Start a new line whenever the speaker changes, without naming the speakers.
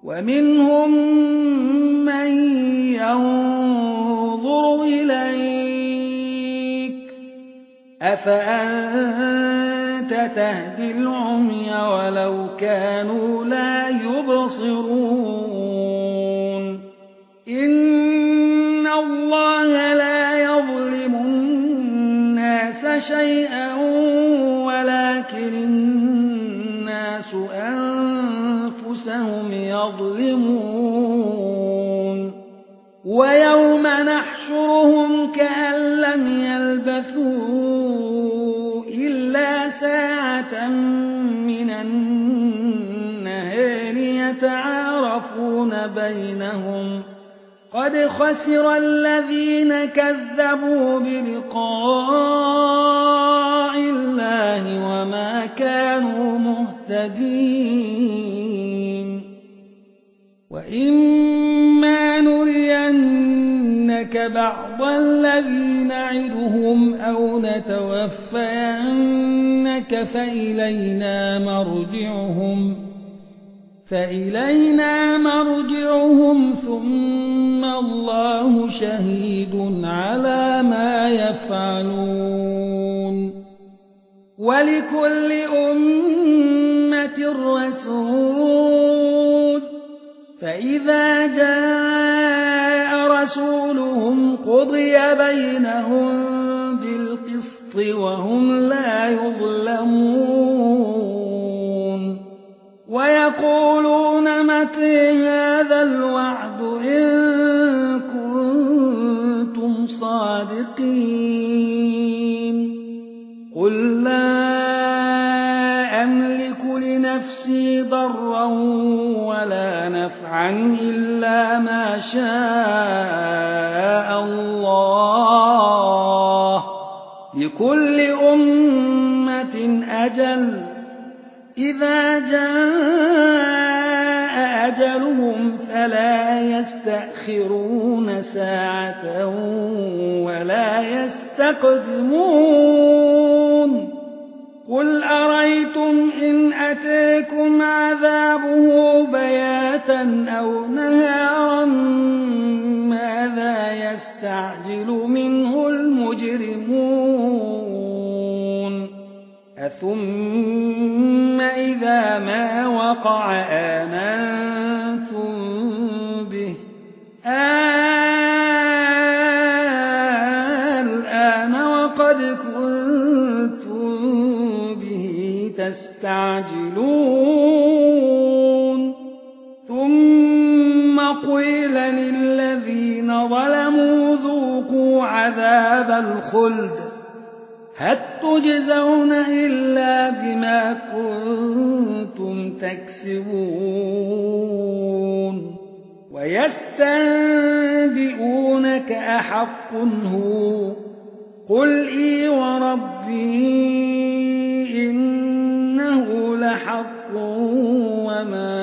ومنهم من ينظر إليك أفأنت تهدي العمي ولو كانوا لا يبصرون إن الله لا يظلم الناس شيئا ولكن الناس أنفسهم يظلمون ويوم نحشرهم كأن لم يلبثوا إلا ساعة من النهار يتعارفون بينهم قد خسر الذين كذبوا بلقاء الله وما كانوا مهتدين وإما نرينك بعض الذي نعدهم أو نتوفينك فإلينا مرجعهم ثم الله شهيد على ما يفعلون ولكل أمة رسول فإذا جاء رسولهم قضي بينهم بالقسط وهم لا يظلمون ويقولون متى هذا الوعد إن كنتم صادقين قل لا أملك لنفسي ضرا ولا نفعا إلا ما شاء الله لكل أمة أجل إذا جاء أجلهم فلا يستأخرون ساعة ولا يستقدمون قل أريتم إن أتيكم عذابه بياتا أو نهارا ماذا يستعجل منه المجرمون أثم إذا ما وقع آمنتم به الآن وقد كنتم به تستعجلون ثم قيل للذين ظلموا ذوقوا عذاب الخلد هل تجزون إلا بما كنتم تكسبون ويستنبئونك أحق هو قل إي وربي إنه لحق وما